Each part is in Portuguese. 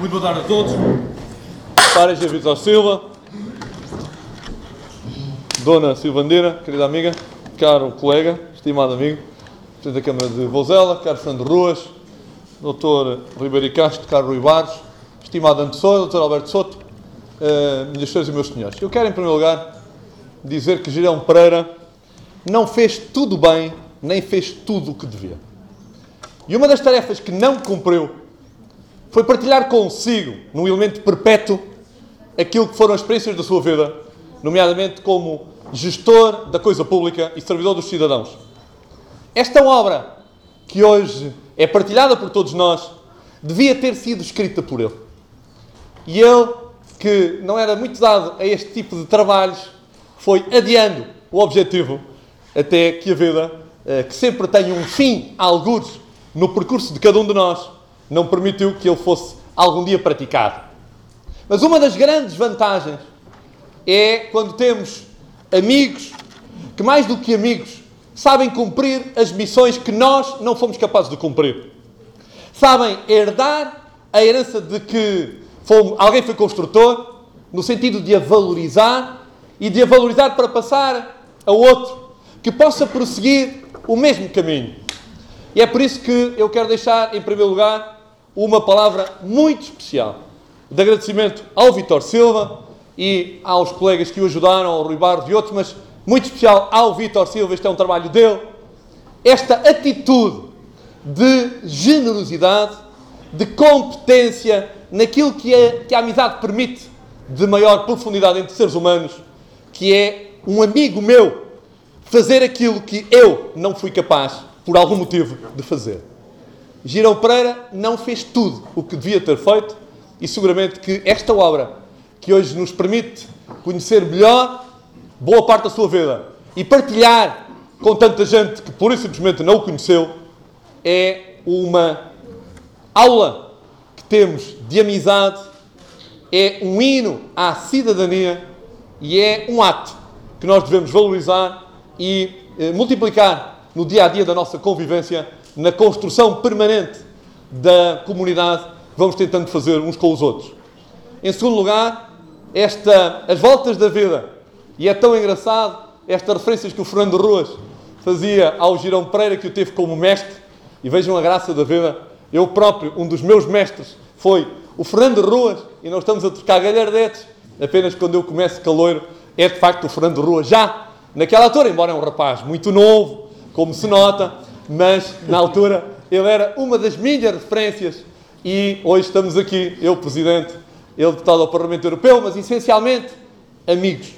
Muito boa tarde a todos. Para G. Vitor Silva, Dona Silvandeira, querida amiga, caro colega, estimado amigo, Presidente da Câmara de Vozela, caro Fernando Ruas, Dr. Ribeiro Castro, caro Rui Barros, estimado antecessor, Dr. Alberto Soto, minhas senhoras e meus senhores. Eu quero, em primeiro lugar, dizer que Girão Pereira não fez tudo bem, nem fez tudo o que devia. E uma das tarefas que não cumpriu foi partilhar consigo, num elemento perpétuo, aquilo que foram as experiências da sua vida, nomeadamente como gestor da coisa pública e servidor dos cidadãos. Esta obra, que hoje é partilhada por todos nós, devia ter sido escrita por ele. E ele, que não era muito dado a este tipo de trabalhos, foi adiando o objetivo até que a vida, que sempre tem um fim, algures, no percurso de cada um de nós, não permitiu que ele fosse algum dia praticado. Mas uma das grandes vantagens é quando temos amigos que, mais do que amigos, sabem cumprir as missões que nós não fomos capazes de cumprir. Sabem herdar a herança de que alguém foi construtor, no sentido de a valorizar e de a valorizar para passar a outro que possa prosseguir o mesmo caminho. E é por isso que eu quero deixar, em primeiro lugar, uma palavra muito especial de agradecimento ao Vítor Silva e aos colegas que o ajudaram, ao Rui Barros e outros, mas muito especial ao Vítor Silva, este é um trabalho dele. Esta atitude de generosidade, de competência, naquilo que a amizade permite de maior profundidade entre seres humanos, que é um amigo meu fazer aquilo que eu não fui capaz, por algum motivo, de fazer. Girão Pereira não fez tudo o que devia ter feito e seguramente que esta obra, que hoje nos permite conhecer melhor boa parte da sua vida e partilhar com tanta gente que pura e simplesmente não o conheceu, é uma aula que temos de amizade, é um hino à cidadania e é um ato que nós devemos valorizar e multiplicar no dia-a-dia da nossa convivência, na construção permanente da comunidade que vamos tentando fazer uns com os outros. Em segundo lugar, as voltas da vida. E é tão engraçado estas referências que o Fernando Ruas fazia ao Girão Pereira, que o teve como mestre, e vejam a graça da vida. Eu próprio, um dos meus mestres, foi o Fernando Ruas, e nós estamos a trocar galhardetes, apenas quando eu começo caloiro, é de facto o Fernando Ruas, já naquela altura, embora é um rapaz muito novo, como se nota, mas na altura ele era uma das minhas referências e hoje estamos aqui, eu Presidente, ele deputado ao Parlamento Europeu, mas essencialmente amigos.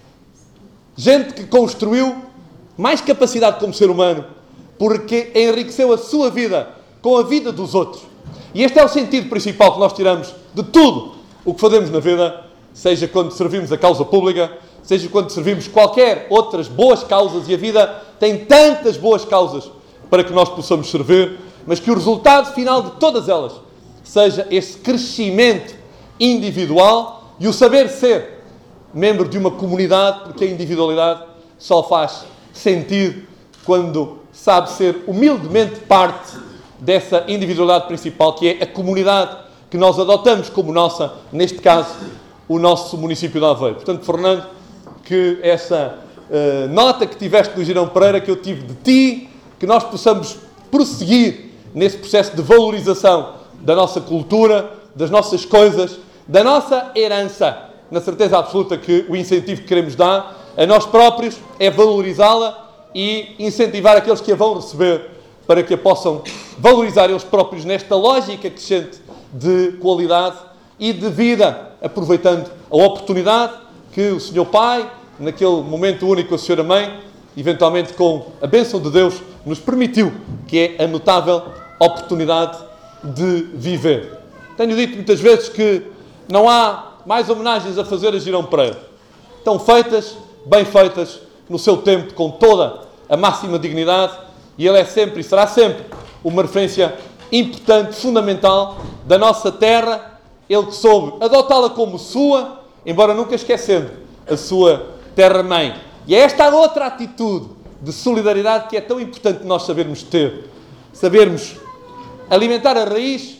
Gente que construiu mais capacidade como ser humano porque enriqueceu a sua vida com a vida dos outros. E este é o sentido principal que nós tiramos de tudo o que fazemos na vida, seja quando servimos a causa pública, seja quando servimos qualquer outras boas causas, e a vida tem tantas boas causas para que nós possamos servir, mas que o resultado final de todas elas seja esse crescimento individual e o saber ser membro de uma comunidade, porque a individualidade só faz sentido quando sabe ser humildemente parte dessa individualidade principal, que é a comunidade que nós adotamos como nossa, neste caso, o nosso município de Aveiro. Portanto, Fernando, que essa nota que tiveste do Girão Pereira, que eu tive de ti, que nós possamos prosseguir nesse processo de valorização da nossa cultura, das nossas coisas, da nossa herança, na certeza absoluta que o incentivo que queremos dar a nós próprios é valorizá-la e incentivar aqueles que a vão receber para que a possam valorizar eles próprios nesta lógica crescente de qualidade e de vida, aproveitando a oportunidade que o Senhor Pai, naquele momento único, a Senhora Mãe, eventualmente com a bênção de Deus, nos permitiu, que é a notável oportunidade de viver. Tenho dito muitas vezes que não há mais homenagens a fazer a Girão Pereira. Estão feitas, bem feitas, no seu tempo, com toda a máxima dignidade, e ele é sempre e será sempre uma referência importante, fundamental da nossa terra, ele que soube adotá-la como sua, embora nunca esquecendo a sua terra-mãe. E é esta a outra atitude de solidariedade que é tão importante nós sabermos ter. Sabermos alimentar a raiz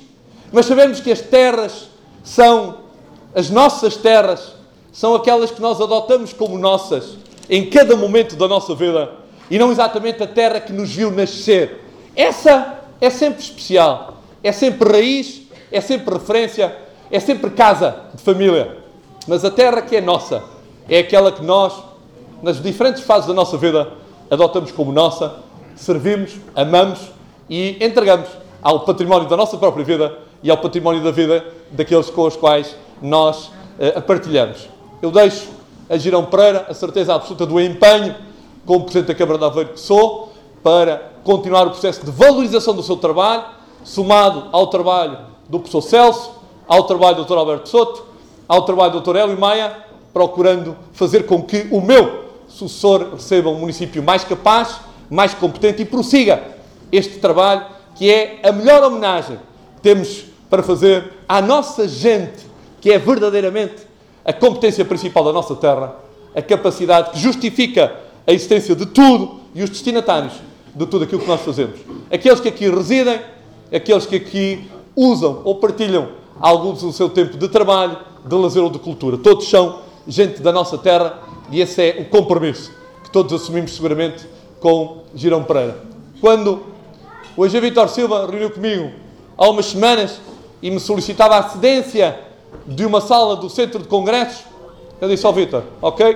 Mas sabemos que as terras são, as nossas terras, são aquelas que nós adotamos como nossas em cada momento da nossa vida e não exatamente a terra que nos viu nascer. Essa é sempre especial, é sempre raiz, é sempre referência, é sempre casa de família. Mas a terra que é nossa é aquela que nós, nas diferentes fases da nossa vida, adotamos como nossa, servimos, amamos e entregamos ao património da nossa própria vida e ao património da vida daqueles com os quais nós a partilhamos. Eu deixo a Girão Pereira a certeza absoluta do empenho, como Presidente da Câmara de Aveiro que sou, para continuar o processo de valorização do seu trabalho, somado ao trabalho do professor Celso, ao trabalho do Dr. Alberto Soto, ao trabalho do Dr. Hélio Maia, procurando fazer com que o meu sucessor receba um município mais capaz, mais competente e prossiga este trabalho, que é a melhor homenagem que temos para fazer à nossa gente, que é verdadeiramente a competência principal da nossa terra, a capacidade que justifica a existência de tudo e os destinatários de tudo aquilo que nós fazemos. Aqueles que aqui residem, aqueles que aqui usam ou partilham alguns do seu tempo de trabalho, de lazer ou de cultura. Todos são gente da nossa terra e esse é o compromisso que todos assumimos seguramente com Girão Pereira. Quando o Eugênio Vítor Silva reuniu comigo há umas semanas e me solicitava a cedência de uma sala do Centro de Congressos, eu disse ao Vítor, ok,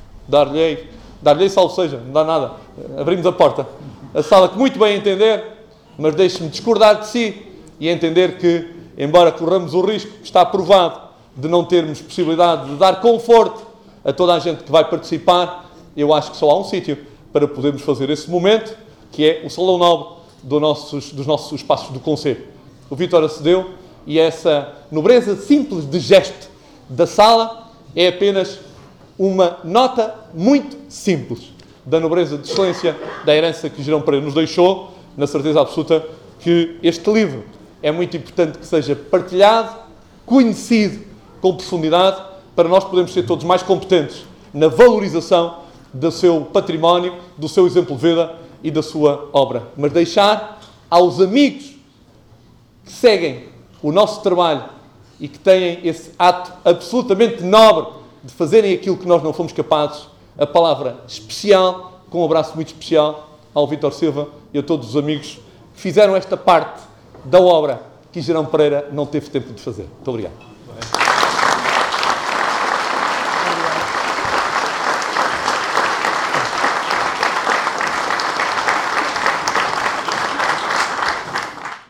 dar-lhe salvo seja, não dá nada, abrimos a porta. A sala que muito bem entender, mas deixe-me discordar de si e entender que, embora corramos o risco, está provado, de não termos possibilidade de dar conforto a toda a gente que vai participar, eu acho que só há um sítio para podermos fazer esse momento, que é o Salão Nobre dos nossos espaços do Conselho. O Vítor acedeu e essa nobreza simples de gesto da sala é apenas uma nota muito simples da nobreza de excelência da herança que Girão Pereira nos deixou, na certeza absoluta que este livro é muito importante que seja partilhado, conhecido com profundidade, para nós podermos ser todos mais competentes na valorização do seu património, do seu exemplo de vida e da sua obra. Mas deixar aos amigos que seguem o nosso trabalho e que têm esse ato absolutamente nobre de fazerem aquilo que nós não fomos capazes, a palavra especial, com um abraço muito especial ao Vítor Silva e a todos os amigos que fizeram esta parte da obra que Girão Pereira não teve tempo de fazer. Muito obrigado.